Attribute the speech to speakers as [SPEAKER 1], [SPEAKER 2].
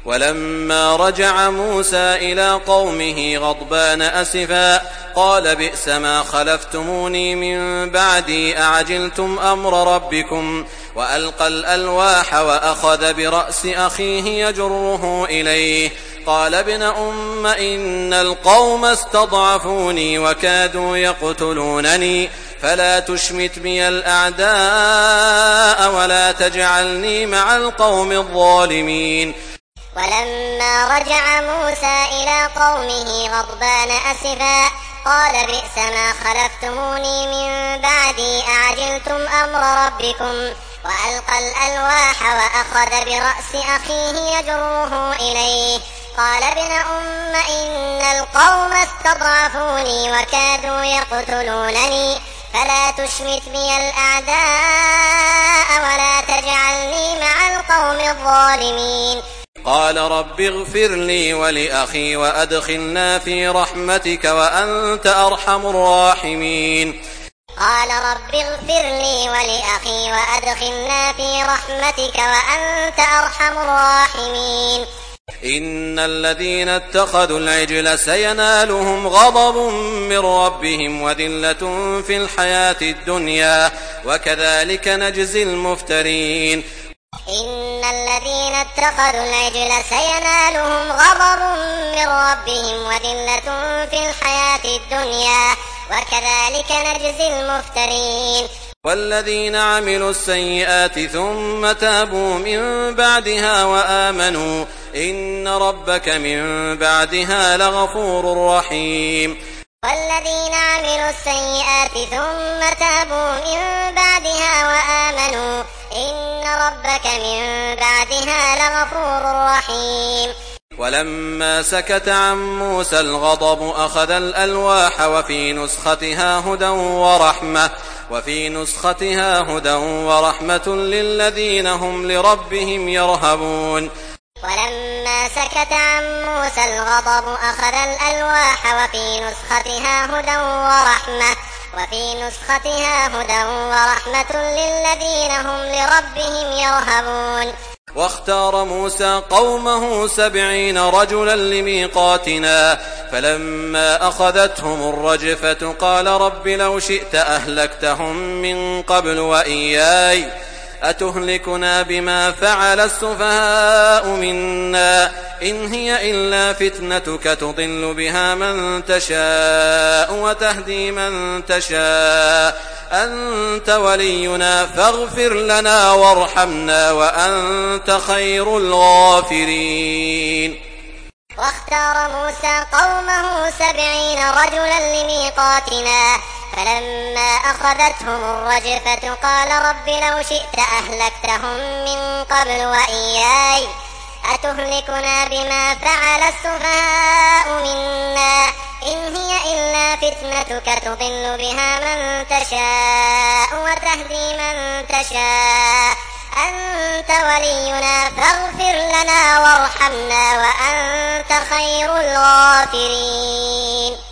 [SPEAKER 1] ولما رجع موسى إلى قومه غضبان أسفا قال بئس ما خلفتموني من بعدي أعجلتم أمر ربكم وألقى الألواح وأخذ برأس أخيه يجره إليه قال ابن أم إن القوم استضعفوني وكادوا يقتلونني فلا تشمت بي الأعداء ولا تجعلني مع القوم الظالمين.
[SPEAKER 2] ولما رجع موسى إلى قومه غضبان أسفا قال بئس ما خلفتموني من بعدي أعجلتم أمر ربكم وألقى الألواح وأخذ برأس أخيه يجره إليه قال ابن أم إن القوم استضعفوني وكادوا يقتلونني فلا تشمت بي الأعداء ولا تجعلني مع القوم الظالمين.
[SPEAKER 1] قال رب اغفر لي ولأخي وأدخلنا في رحمتك وأنت أرحم الراحمين.
[SPEAKER 2] قال رب اغفر لي ولأخي وأدخلنا في رحمتك وأنت أرحم الراحمين.
[SPEAKER 1] إن الذين اتخذوا العجل سينالهم غضب من ربهم وذلة في الحياة الدنيا وكذلك نجزي المفترين.
[SPEAKER 2] إن الذين اتخذوا العجل سينالهم غضب من ربهم وذلة في الحياة الدنيا وكذلك نجزي المفترين.
[SPEAKER 1] والذين عملوا السيئات ثم تابوا من بعدها وآمنوا إن ربك من بعدها لغفور رحيم.
[SPEAKER 2] والذين عملوا السيئات ثم تابوا من بعدها وآمنوا إن ربك من بعدها لغفور رحيم.
[SPEAKER 1] ولما سكت عن موسى الغضب أخذ الألواح وفي نسختها هدى ورحمة للذين هم لربهم يرهبون.
[SPEAKER 2] ولما سكت عن موسى الغضب أخذ الألواح وفي نسختها هدى ورحمة للذين هم لربهم يرهبون.
[SPEAKER 1] واختار موسى قومه 70 رجلا لميقاتنا فلما أخذتهم الرجفة قال رب لو شئت أهلكتهم من قبل وإياي أتهلكنا بما فعل السفهاء منا إن هي إلا فتنتك تضل بها من تشاء وتهدي من تشاء أنت ولينا فاغفر لنا وارحمنا وأنت خير الغافرين.
[SPEAKER 2] واختار موسى قومه 70 رجلا لميقاتنا فلما أخذتهم الرجفة قال رب لو شئت أهلكتهم من قبل وإياي أتهلكنا بما فعل السفهاء منا إن هي إلا فتنتك تضل بها من تشاء وتهدي من تشاء أنت ولينا فاغفر لنا وارحمنا وأنت خير الغافرين.